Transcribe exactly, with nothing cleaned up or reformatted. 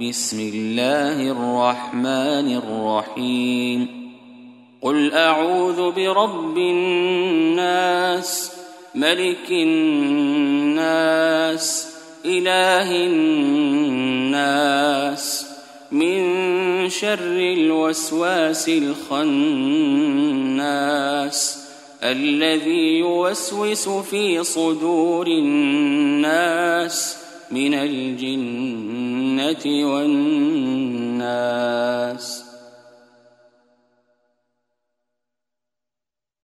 بسم الله الرحمن الرحيم قل أعوذ برب الناس ملك الناس إله الناس من شر الوسواس الخناس الذي يوسوس في صدور الناس من الجنة والناس.